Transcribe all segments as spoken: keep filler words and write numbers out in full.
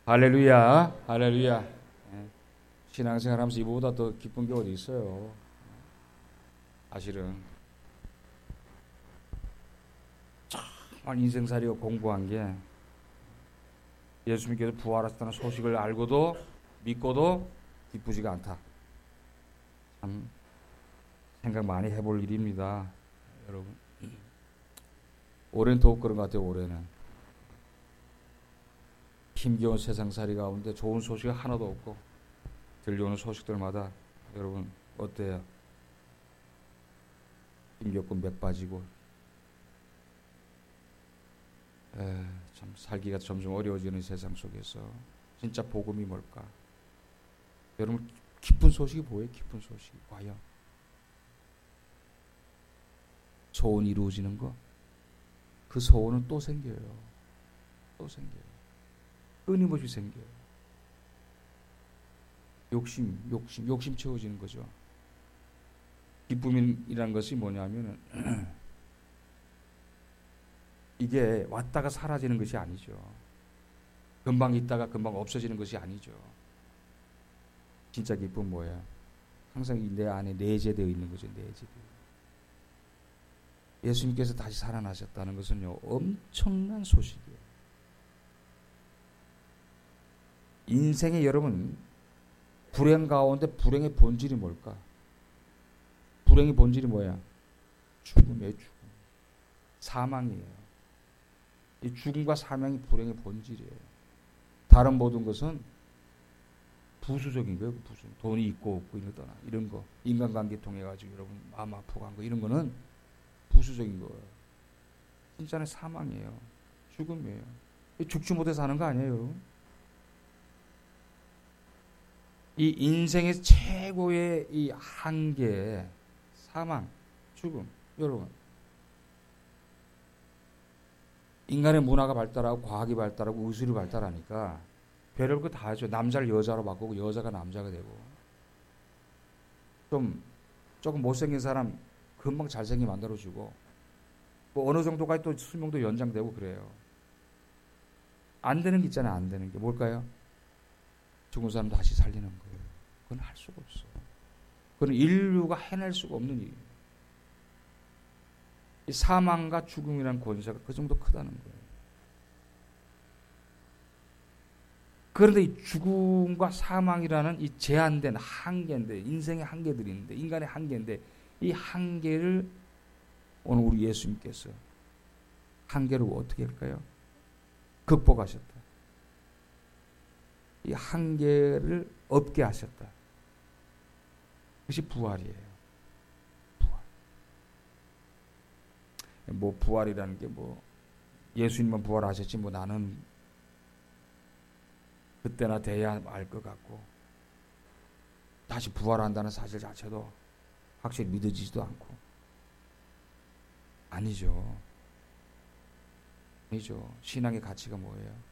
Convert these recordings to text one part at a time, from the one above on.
할렐루야, 할렐루야. 신앙생활하면서 이보다 더 기쁜 게 어디 있어요? 사실은 정말 인생살이가 공부한 게 예수님께서 부활하셨다는 소식을 알고도 믿고도 기쁘지가 않다. 참 생각 많이 해볼 일입니다, 여러분. 올해는 더욱 그런 것 같아요. 올해는 힘겨운 세상살이 가운데 좋은 소식이 하나도 없고 들려오는 소식들마다 여러분 어때요? 힘겹고 맥 빠지고 에, 참 살기가 점점 어려워지는 세상 속에서 진짜 복음이 뭘까? 여러분 기쁜 소식이 뭐예요? 기쁜 소식이 과연 소원이 이루어지는 거? 그 소원은 또 생겨요. 또 생겨요. 끊임없이 생겨요. 욕심, 욕심, 욕심 채워지는 거죠. 기쁨이라는 것이 뭐냐면 이게 왔다가 사라지는 것이 아니죠. 금방 있다가 금방 없어지는 것이 아니죠. 진짜 기쁨 뭐야? 항상 내 안에 내재되어 있는 거죠. 내재되어. 예수님께서 다시 살아나셨다는 것은요, 엄청난 소식이에요. 인생의 여러분, 불행 가운데 불행의 본질이 뭘까? 불행의 본질이 뭐야? 죽음이에요, 죽음. 사망이에요. 이 죽음과 사망이 불행의 본질이에요. 다른 모든 것은 부수적인 거예요, 부수. 돈이 있고 없고 이런 거, 이런 거. 인간관계 통해 가지고 여러분 마음 아프고 한 거 이런 거는 부수적인 거예요. 진짜는 사망이에요. 죽음이에요. 죽지 못해서 사는 거 아니에요, 여러분? 이 인생의 최고의 이 한계, 사망, 죽음. 여러분, 인간의 문화가 발달하고 과학이 발달하고 의술이 발달하니까 별별 거 다 하죠. 남자를 여자로 바꾸고 여자가 남자가 되고, 좀 조금 못생긴 사람 금방 잘생긴 만들어주고, 뭐 어느 정도까지 또 수명도 연장되고 그래요. 안 되는 게 있잖아요. 안 되는 게 뭘까요? 죽은 사람 다시 살리는 거예요. 그건 할 수가 없어. 그건 인류가 해낼 수가 없는 일이에요. 이 사망과 죽음이라는 권세가 그 정도 크다는 거예요. 그런데 이 죽음과 사망이라는 이 제한된 한계인데, 인생의 한계들이 있는데, 인간의 한계인데, 이 한계를 오늘 우리 예수님께서 한계를 어떻게 할까요? 극복하셨다. 이 한계를 없게 하셨다. 그것이 부활이에요. 부활. 뭐 부활이라는 게 뭐 예수님만 부활하셨지 뭐 나는 그때나 돼야 알 것 같고 다시 부활한다는 사실 자체도 확실히 믿어지지도 않고 아니죠. 아니죠. 신앙의 가치가 뭐예요?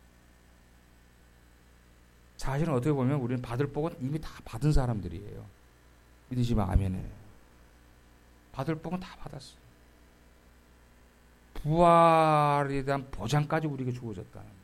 사실은 어떻게 보면 우리는 받을 복은 이미 다 받은 사람들이에요. 믿으시면 아멘이에요. 받을 복은 다 받았어요. 부활에 대한 보장까지 우리에게 주어졌다는 거예요.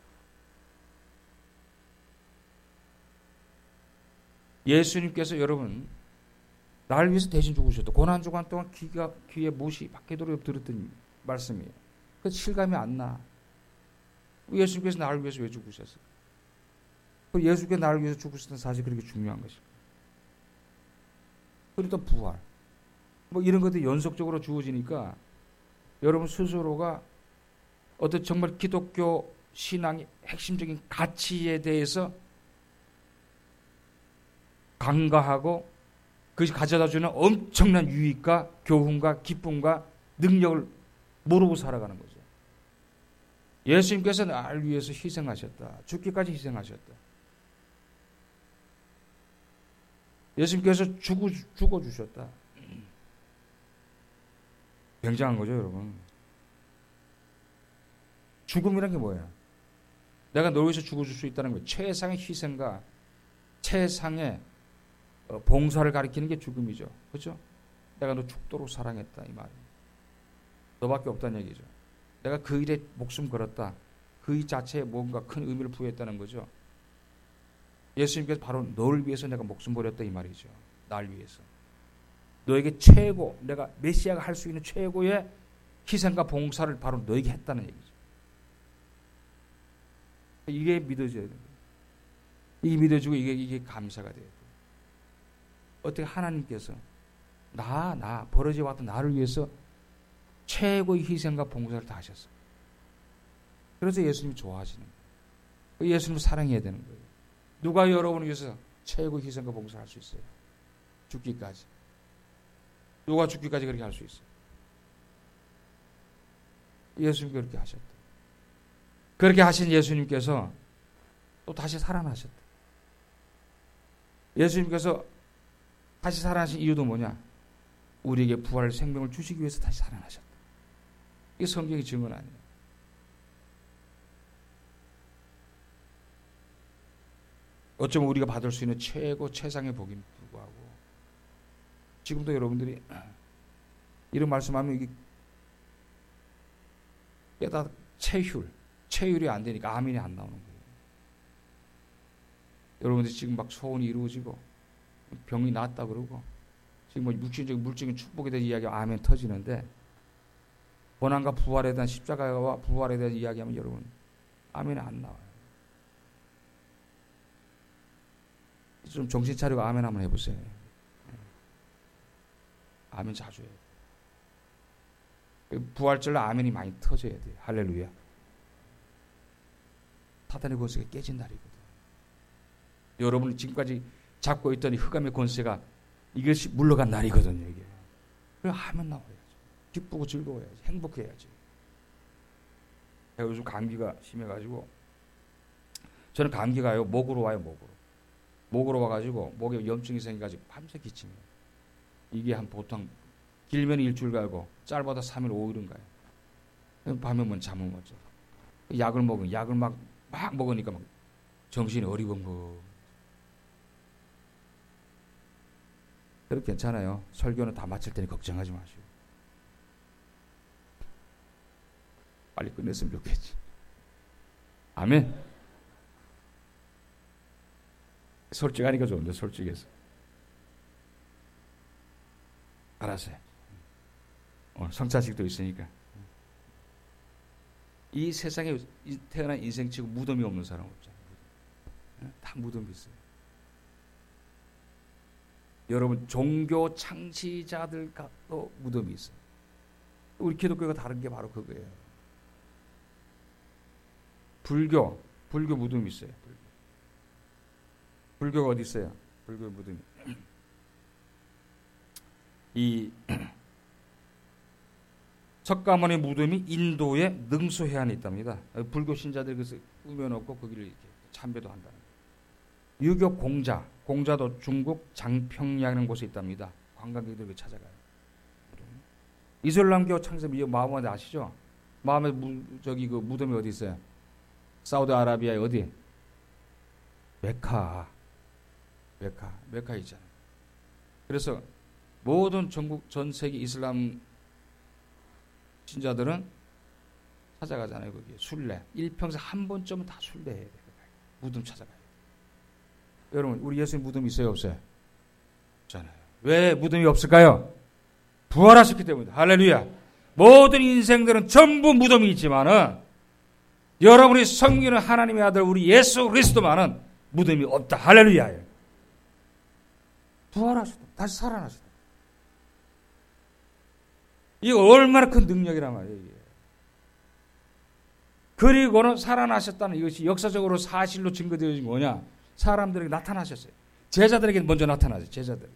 예수님께서 여러분 나를 위해서 대신 죽으셨다. 고난주간 동안 귀가, 귀에 못이 박히도록 들었던 말씀이에요. 그래서 실감이 안 나. 예수님께서 나를 위해서 왜 죽으셨어요? 예수께서 나를 위해서 죽으셨다는 사실이 그렇게 중요한 것입니다. 그리고 또 부활. 뭐 이런 것들이 연속적으로 주어지니까 여러분 스스로가 어떤 정말 기독교 신앙의 핵심적인 가치에 대해서 간과하고 그것이 가져다주는 엄청난 유익과 교훈과 기쁨과 능력을 모르고 살아가는 거죠. 예수님께서 나를 위해서 희생하셨다. 죽기까지 희생하셨다. 예수님께서 죽어, 죽어주셨다. 굉장한 거죠, 여러분. 죽음이란 게 뭐예요? 내가 널 위해서 죽어줄 수 있다는 거예요. 최상의 희생과 최상의 봉사를 가리키는 게 죽음이죠. 그렇죠? 내가 너 죽도록 사랑했다 이 말이에요. 너밖에 없다는 얘기죠. 내가 그 일에 목숨 걸었다. 그 자체에 뭔가 큰 의미를 부여했다는 거죠. 예수님께서 바로 너를 위해서 내가 목숨 버렸다 이 말이죠. 날 위해서. 너에게 최고, 내가 메시아가 할 수 있는 최고의 희생과 봉사를 바로 너에게 했다는 얘기죠. 이게 믿어져야 돼요. 이게 믿어지고 이게, 이게 감사가 돼요. 어떻게 하나님께서 나, 나, 벌어져 왔던 나를 위해서 최고의 희생과 봉사를 다 하셨어요. 그래서 예수님이 좋아하시는 거예요. 예수님을 사랑해야 되는 거예요. 누가 여러분을 위해서 최고의 희생과 봉사를 할 수 있어요? 죽기까지. 누가 죽기까지 그렇게 할 수 있어요? 예수님이 그렇게 하셨다. 그렇게 하신 예수님께서 또 다시 살아나셨다. 예수님께서 다시 살아나신 이유도 뭐냐? 우리에게 부활 생명을 주시기 위해서 다시 살아나셨다. 이게 성경의 증언 아니에요. 어쩌면 우리가 받을 수 있는 최고 최상의 복임에도 불구하고 지금도 여러분들이 이런 말씀하면 이게 깨닫 체휼, 체휼이 안 되니까 아멘이 안 나오는 거예요. 여러분들이 지금 막 소원이 이루어지고 병이 낫다 그러고 지금 뭐 육신적인 물질적인 축복에 대한 이야기가 아멘 터지는데 고난과 부활에 대한 십자가와 부활에 대한 이야기하면 여러분 아멘이 안 나와요. 좀 정신 차리고 아멘 한번 해보세요. 아멘 자주 해요. 부활절로 아멘이 많이 터져야 돼요. 할렐루야. 사탄의 권세가 깨진 날이거든. 여러분이 지금까지 잡고 있던 이 흑암의 권세가 이것이 물러간 날이거든요. 이게. 그럼 아멘 나와야지. 기쁘고 즐거워야지. 행복해야지. 제가 요즘 감기가 심해가지고 저는 감기가요 목으로 와요. 목으로. 목으로 와가지고 목에 염증이 생겨가지고 밤새 기침해요. 이게 한 보통 길면 일주일 가고 짧아도 삼 일 오 일은 가요. 밤에 뭐 잠을 못 자. 약을 먹으면 약을 막, 막 먹으니까 막 정신이 어리벙벙. 그래도 괜찮아요. 설교는 다 마칠 테니 걱정하지 마시고. 빨리 끝냈으면 좋겠지. 아멘. 솔직하니까 좋은데 솔직해서. 알았어요. 오늘 성찬식도 있으니까. 이 세상에 태어난 인생치고 무덤이 없는 사람 없잖아요. 다 무덤이 있어요. 여러분 종교 창시자들과도 무덤이 있어요. 우리 기독교가 다른 게 바로 그거예요. 불교, 불교 무덤이 있어요. 불교. 불교가 어디 있어요? 불교 무덤이. 이 석가모니 무덤이 인도의 능수 해안에 있답니다. 불교 신자들이 그래서 꾸며놓고 거기를 이렇게 참배도 한다는 거예요. 유교 공자, 공자도 중국 장평양이라는 곳에 있답니다. 관광객들이 찾아가요. 이슬람교 창세 마호메드 아시죠? 마호메드 저기 그 무덤이 어디 있어요? 사우디아라비아의 어디? 메카. 메카, 메카 있잖아요. 그래서 모든 전국 전 세계 이슬람 신자들은 찾아가잖아요. 거기 순례. 일평생 한 번쯤은 다 순례해야 돼요. 무덤 찾아가요. 여러분, 우리 예수님 무덤 있어요, 없어요? 없잖아요. 왜 무덤이 없을까요? 부활하셨기 때문에. 할렐루야. 모든 인생들은 전부 무덤이 있지만은 여러분이 섬기는 하나님의 아들 우리 예수 그리스도만은 무덤이 없다. 할렐루야. 부활하셨다. 다시 살아나셨다. 이게 얼마나 큰 능력이란 말이에요. 이게. 그리고는 살아나셨다는 이것이 역사적으로 사실로 증거되어진 뭐냐? 사람들에게 나타나셨어요. 제자들에게 먼저 나타나죠. 제자들.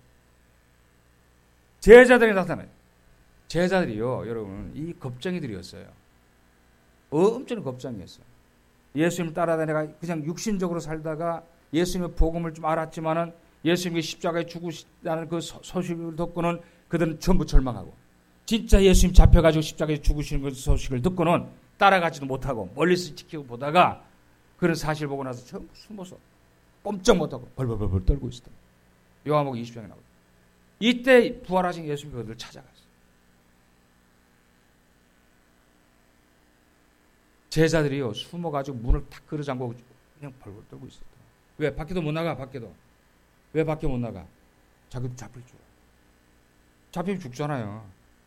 제자들에게 나타나요. 제자들이요, 여러분, 이 겁쟁이들이었어요. 엄청 겁쟁이였어요. 예수님을 따라다니다가 그냥 육신적으로 살다가 예수님의 복음을 좀 알았지만은 예수님이 십자가에 죽으시다는 그 소식을 듣고는 그들은 전부 절망하고, 진짜 예수님 잡혀가지고 십자가에 죽으시는 그 소식을 듣고는 따라가지도 못하고 멀리서 지키고 보다가 그런 사실 보고 나서 전부 숨어서 꼼짝 못하고 벌벌벌벌 떨고 있었다. 요한복음 이십 장에 나오죠. 이때 부활하신 예수님이 그들을 찾아갔어요. 제자들이요 숨어가지고 문을 탁 걸어잠그고 그냥 벌벌 떨고 있었다. 왜? 밖에도 못 나가. 밖에도. 왜 밖에 못 나가? 자기도 잡힐 줄. 잡히면 죽잖아요.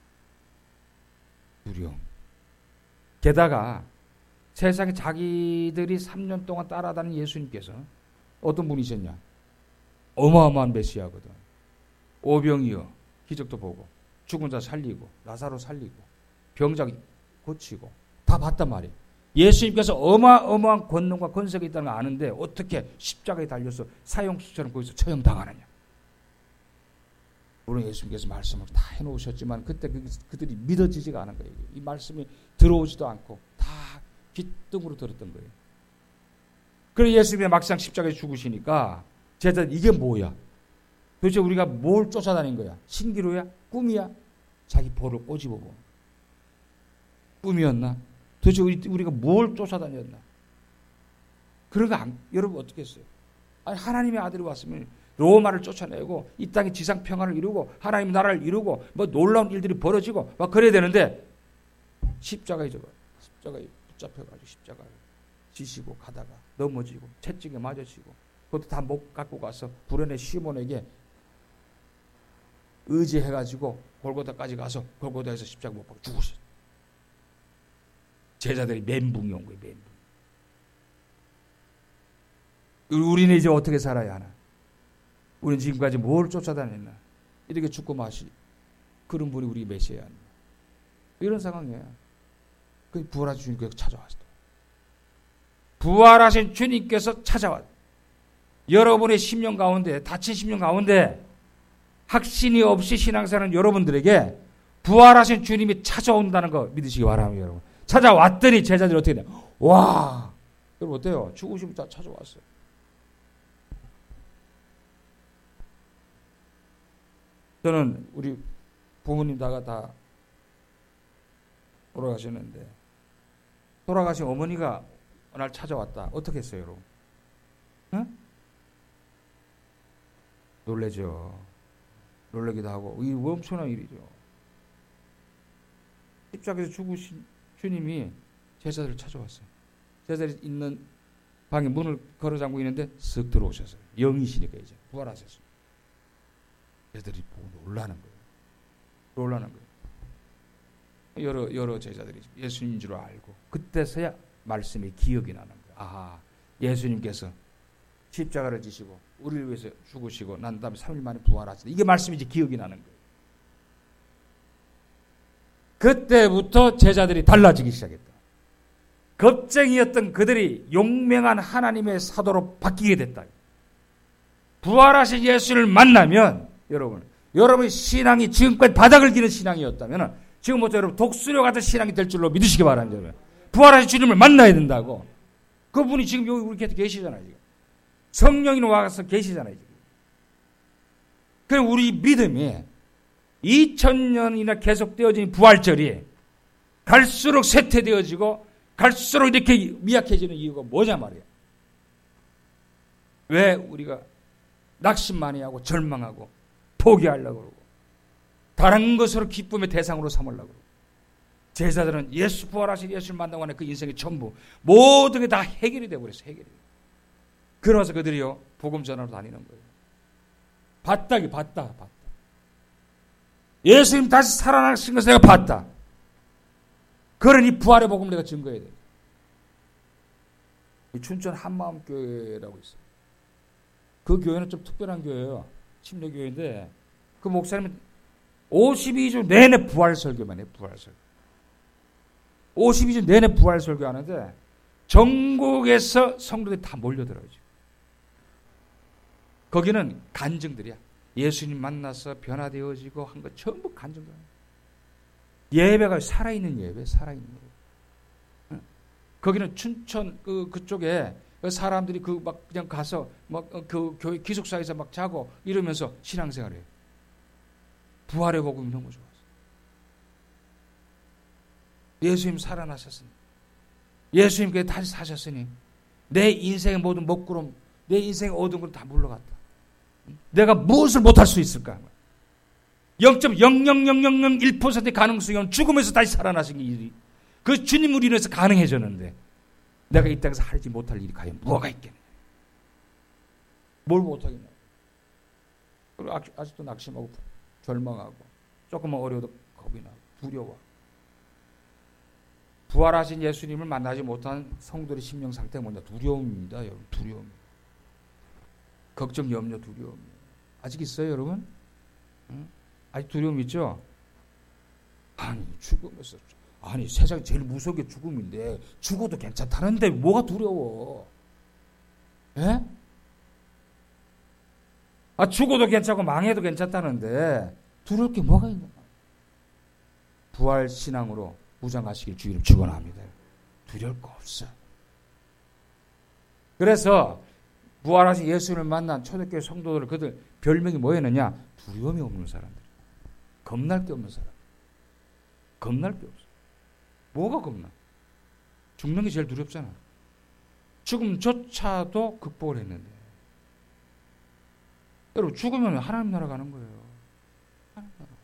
두려움. 게다가 세상에 자기들이 삼 년 동안 따라다닌 예수님께서 어떤 분이셨냐? 어마어마한 메시아거든. 오병이어 기적도 보고 죽은 자 살리고 나사로 살리고 병자 고치고 다 봤단 말이에요. 예수님께서 어마어마한 권능과 권세가 있다는 걸 아는데 어떻게 십자가에 달려서 사형수처럼 거기서 처형당하느냐. 물론 예수님께서 말씀을 다 해놓으셨지만 그때 그들이 믿어지지가 않은 거예요. 이 말씀이 들어오지도 않고 다 귓등으로 들었던 거예요. 그래서 예수님이 막상 십자가에 죽으시니까 제자들 이게 뭐야? 도대체 우리가 뭘 쫓아다닌 거야? 신기루야? 꿈이야? 자기 볼을 꼬집어보고 꿈이었나? 도대체 우리, 우리가 뭘 쫓아다녔나? 그런 거 안, 여러분 어떻게 했어요? 아니, 하나님의 아들이 왔으면 로마를 쫓아내고 이 땅에 지상 평화를 이루고 하나님 나라를 이루고 뭐 놀라운 일들이 벌어지고 막 그래야 되는데 십자가에 저 십자가에 붙잡혀가지고 십자가를 지시고 가다가 넘어지고 채찍에 맞아지고 그것도 다 못 갖고 가서 구레네 시몬에게 의지해가지고 골고다까지 가서 골고다에서 십자가 못 박고 죽으셨어요. 제자들이 멘붕이 온 거예요. 멘붕. 우리는 이제 어떻게 살아야 하나? 우리는 지금까지 뭘 쫓아다녔나? 이렇게 죽고 마시 그런 분이 우리 메시아야 하나? 이런 상황이에요. 그 부활하신 주님께서 찾아왔어요. 부활하신 주님께서 찾아왔어요. 여러분의 십년 가운데, 다친 십년 가운데 확신이 없이 신앙생활하는 여러분들에게 부활하신 주님이 찾아온다는 거 믿으시기 바랍니다. 여러분. 찾아왔더니 제자들이 어떻게 돼요? 와! 여러분 어때요? 죽으시면 다 찾아왔어요. 저는 우리 부모님 다가 다 돌아가셨는데 돌아가신 어머니가 어느 날 찾아왔다. 어떻게 했어요, 여러분? 응? 놀래죠. 놀라기도 하고 이 엄청난 일이죠. 십자가에서 죽으신 주님이 제자들을 찾아왔어요. 제자들이 있는 방에 문을 걸어 잠그고 있는데 쓱 들어오셨어요. 영이시니까 이제 부활하셨어요. 제자들이 보고 놀라는 거예요. 놀라는 거예요. 여러 여러 제자들이 예수님인 줄 알고 그때서야 말씀이 기억이 나는 거예요. 아하, 예수님께서 십자가를 지시고 우리를 위해서 죽으시고 난 다음에 삼 일 만에 부활하시다. 이게 말씀이 이제 기억이 나는 거예요. 그때부터 제자들이 달라지기 시작했다. 겁쟁이였던 그들이 용맹한 하나님의 사도로 바뀌게 됐다. 부활하신 예수를 만나면 여러분, 여러분의 신앙이 지금까지 바닥을 기는 신앙이었다면 지금부터 여러분 독수리 같은 신앙이 될 줄로 믿으시기 바랍니다. 부활하신 주님을 만나야 된다고. 그분이 지금 여기 우리 곁에 계시잖아요. 지금. 성령이 와서 계시잖아요. 지금. 그럼 우리 믿음이 이천 년이나 계속되어진 부활절이 갈수록 쇠퇴되어지고 갈수록 이렇게 미약해지는 이유가 뭐냐 말이에요. 왜 우리가 낙심 많이 하고 절망하고 포기하려고 그러고 다른 것으로 기쁨의 대상으로 삼으려고 그러고 제자들은 예수 부활하신 예수를 만나고 하는 그 인생의 전부 모든 게 다 해결이 되어버렸어요. 해결이. 그러면서 그들이요 복음 전하러 다니는 거예요. 봤다기 봤다 봤다. 예수님 다시 살아나신 것을 내가 봤다. 그러니 부활의 복음을 내가 증거해야 돼. 춘천 한마음교회라고 있어요. 그 교회는 좀 특별한 교회예요. 침례교회인데 그 목사님은 오십이 주 내내 부활 설교만 해요. 부활 설교. 오십이 주 내내 부활 설교하는데 전국에서 성도들이 다 몰려들어요. 거기는 간증들이야. 예수님 만나서 변화되어지고 한 거 전부 간증들. 예배가 살아있는 예배, 살아있는 예배. 거기는 춘천 그 그쪽에 사람들이 그 막 그냥 가서 막 그 교회 기숙사에서 막 자고 이러면서 신앙생활해요. 부활의 복음이 너무 좋았어. 예수님 살아나셨으니, 예수님께 다시 사셨으니 내 인생의 모든 먹구름, 내 인생의 얻은 건 다 물러갔다. 내가 무엇을 못할 수 있을까? 영 점 영영영영영일 퍼센트의 가능성이 없는 죽음에서 다시 살아나신 일이 그 주님으로 인해서 가능해졌는데 내가 이 땅에서 하지 못할 일이 과연 뭐가 있겠냐. 뭘 못하겠냐. 그리고 아직도 낙심하고 절망하고 조금만 어려워도 겁이 나고 두려워. 부활하신 예수님을 만나지 못한 성도의 심령 상태가 뭐냐. 두려움입니다. 여러분. 두려움. 걱정, 염려, 두려움. 아직 있어요 여러분? 응? 아직 두려움 있죠? 아니 죽음에서 아니 세상에 제일 무서운 게 죽음인데 죽어도 괜찮다는데 뭐가 두려워? 예? 아 죽어도 괜찮고 망해도 괜찮다는데 두려울 게 뭐가 있냐? 부활 신앙으로 무장하시길 주의를 축원합니다. 두려울 거 없어. 그래서 부활하신 예수를 만난 초대교회 성도들 그들 별명이 뭐였느냐? 두려움이 없는 사람들. 겁날 게 없는 사람. 겁날 게 없어. 뭐가 겁나? 죽는 게 제일 두렵잖아. 죽음조차도 극복을 했는데. 여러분 죽으면 하나님 나라 가는 거예요. 하나님 나라.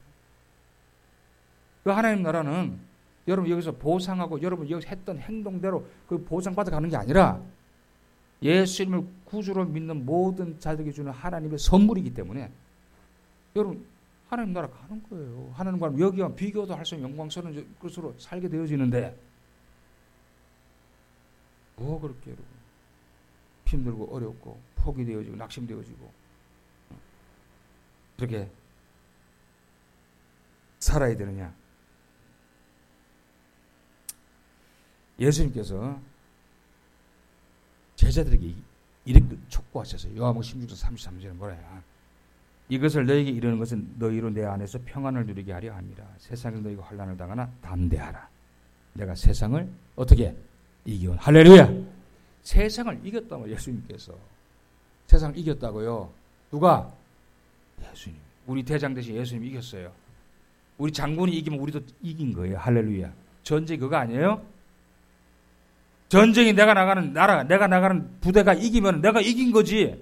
그 하나님 나라는 여러분 여기서 보상하고 여러분 여기서 했던 행동대로 그 보상받아 가는 게 아니라 예수님을 구주로 믿는 모든 자들에게 주는 하나님의 선물이기 때문에 여러분 하나님 나라 가는 거예요. 하나님과 여기와 비교도 할 수 없는 영광스러운 것으로 살게 되어지는데 뭐 그렇게 여러분 힘들고 어렵고 포기되어지고 낙심되어지고 그렇게 살아야 되느냐. 예수님께서 제자들에게 이렇게 촉구하셨어요. 요한복음 십육 장 삼십삼 절에 뭐라요? 이것을 너에게 이르는 것은 너희로 내 안에서 평안을 누리게 하려 함이라. 세상에서 너희가 환난을 당하나 담대하라. 내가 세상을 어떻게 이기온. 할렐루야. 세상을 이겼다고 예수님께서. 세상을 이겼다고요. 누가? 예수님. 우리 대장 대신 예수님 이겼어요. 우리 장군이 이기면 우리도 이긴 거예요. 할렐루야. 전쟁이 그거 아니에요? 전쟁이 내가 나가는 나라, 내가 나가는 부대가 이기면 내가 이긴 거지.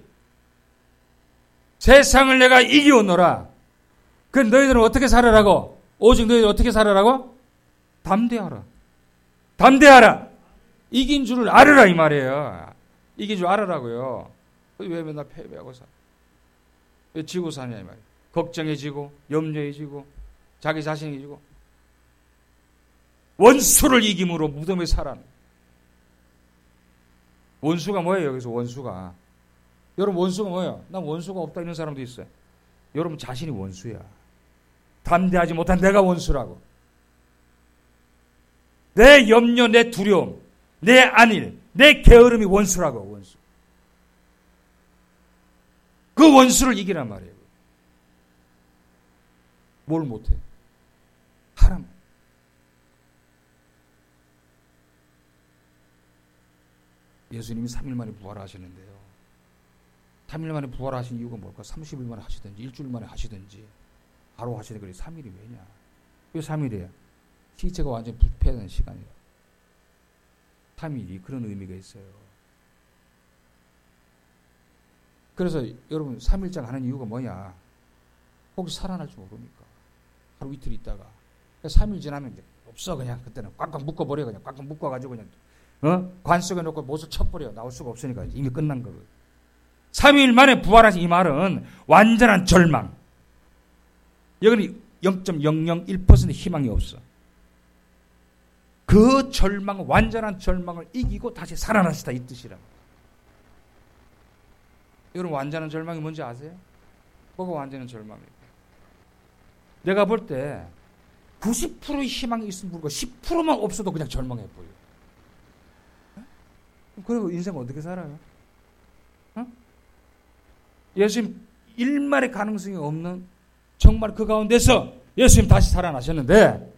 세상을 내가 이기오노라. 그 너희들은 어떻게 살아라고? 오직 너희들 어떻게 살아라고? 담대하라. 담대하라. 이긴 줄을 알아라 이 말이에요. 이긴 줄 알아라고요. 왜 맨날 패배하고 사? 왜 지고 사냐 이 말이에요. 걱정해지고 염려해지고 자기 자신해지고 원수를 이김으로 무덤에 살아. 원수가 뭐예요? 여기서 원수가. 여러분 원수가 뭐예요? 난 원수가 없다 이런 사람도 있어요. 여러분 자신이 원수야. 담대하지 못한 내가 원수라고. 내 염려, 내 두려움, 내 안일, 내 게으름이 원수라고. 원수. 그 원수를 이기란 말이에요. 뭘 못해? 하람. 예수님이 삼 일 만에 부활하시는데요. 삼 일 만에 부활하신 이유가 뭘까? 삼십 일 만에 하시든지 일주일 만에 하시든지 바로 하시는 거지. 삼 일이 왜냐? 왜 삼 일이에요? 시체가 완전히 부패하는 시간이에요. 삼 일이 그런 의미가 있어요. 그래서 여러분 삼 일장 하는 이유가 뭐냐? 혹시 살아날 줄 모르니까. 하루 이틀 있다가 삼 일 지나면 이제 없어. 그냥 그때는 꽉꽉 묶어버려. 그냥 꽉꽉 묶어가지고 그냥 어? 관 속에 놓고 못을 쳐버려. 나올 수가 없으니까 이미 끝난 거거든. 삼 일 만에 부활하신 이 말은 완전한 절망. 여기는 영 점 영영일 퍼센트 희망이 없어. 그 절망, 완전한 절망을 이기고 다시 살아나시다 이 뜻이라. 여러분 완전한 절망이 뭔지 아세요? 뭐가 완전한 절망입니까? 내가 볼 때 구십 퍼센트의 희망이 있으면 모르고 십 퍼센트만 없어도 그냥 절망해버려. 그리고 인생 어떻게 살아요? 어? 예수님 일말의 가능성이 없는 정말 그 가운데서 예수님 다시 살아나셨는데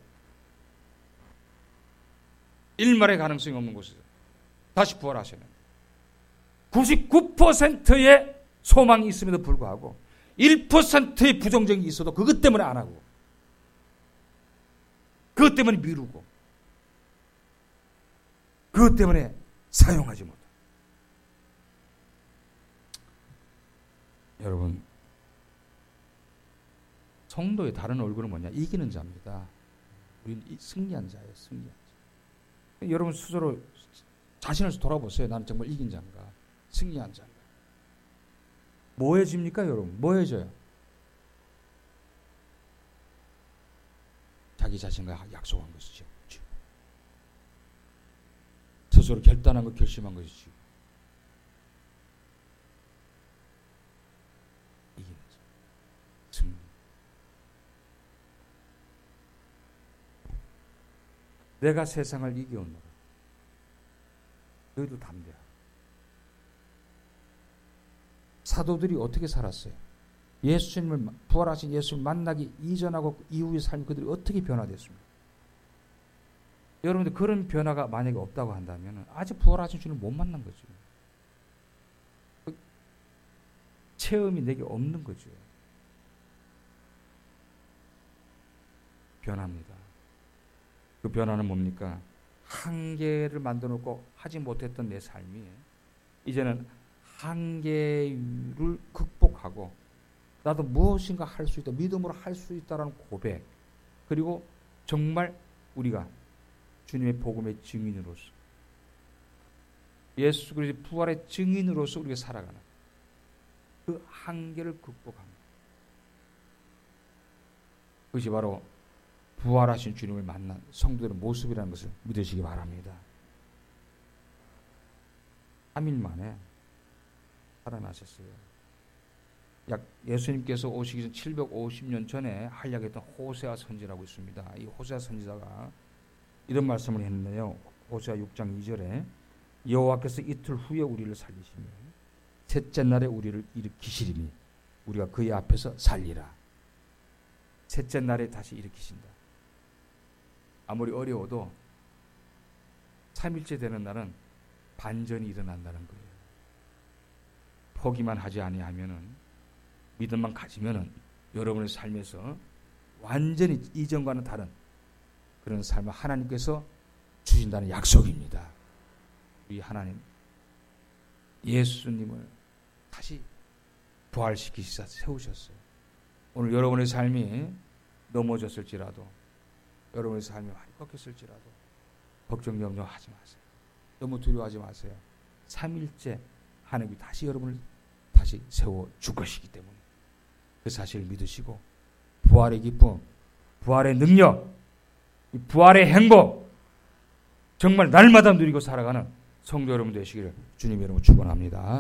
일말의 가능성이 없는 곳에서 다시 부활하셨는데 구십구 퍼센트의 소망이 있음에도 불구하고 일 퍼센트의 부정적인 게 있어도 그것 때문에 안 하고 그것 때문에 미루고 그것 때문에 사용하지 못해. 여러분 성도의 다른 얼굴은 뭐냐? 이기는 자입니다. 우리는 승리한 자예요. 승리한 자. 여러분 스스로 자신을 돌아보세요. 나는 정말 이긴 자인가? 승리한 자인가? 뭐해집니까, 여러분? 뭐해져요? 자기 자신과 약속한 것이죠. 스스로 결단한 것, 결심한 것이죠. 이기는 자. 승리. 내가 세상을 이겨오노라. 너희도 담대하라. 사도들이 어떻게 살았어요? 예수님을, 부활하신 예수를 만나기 이전하고 이후의 삶이 그들이 어떻게 변화됐습니까? 여러분들 그런 변화가 만약에 없다고 한다면 아직 부활하신 주님을 못 만난 거죠. 그 체험이 내게 없는 거죠. 변합니다. 그 변화는 뭡니까? 한계를 만들어 놓고 하지 못했던 내 삶이 이제는 한계를 극복하고 나도 무엇인가 할 수 있다, 믿음으로 할 수 있다라는 고백, 그리고 정말 우리가 주님의 복음의 증인으로서, 예수 그리스도의 부활의 증인으로서 우리가 살아가는 그 한계를 극복합니다. 그것이 바로 부활하신 주님을 만난 성도들의 모습이라는 것을 믿으시기 바랍니다. 삼 일 만에 살아나셨어요. 약 예수님께서 오시기 전 칠백오십 년 전에 활약했던 호세아 선지라고 있습니다. 이 호세아 선지자가 이런 말씀을 했는데요. 호세아 육 장 이 절에 여호와께서 이틀 후에 우리를 살리시며 셋째 날에 우리를 일으키시리니 우리가 그의 앞에서 살리라. 셋째 날에 다시 일으키신다. 아무리 어려워도 삼 일째 되는 날은 반전이 일어난다는 거예요. 포기만 하지 아니하면은, 믿음만 가지면은 여러분의 삶에서 완전히 이전과는 다른 그런 삶을 하나님께서 주신다는 약속입니다. 우리 하나님 예수님을 다시 부활시키시사 세우셨어요. 오늘 여러분의 삶이 넘어졌을지라도, 여러분의 삶이 많이 꺾였을지라도 걱정 염려하지 마세요. 너무 두려워하지 마세요. 삼 일째 하나님이 다시 여러분을 다시 세워줄 것이기 때문에 그 사실을 믿으시고 부활의 기쁨, 부활의 능력, 이 부활의 행복 정말 날마다 누리고 살아가는 성도 여러분 되시기를 주님 여러분 축원합니다.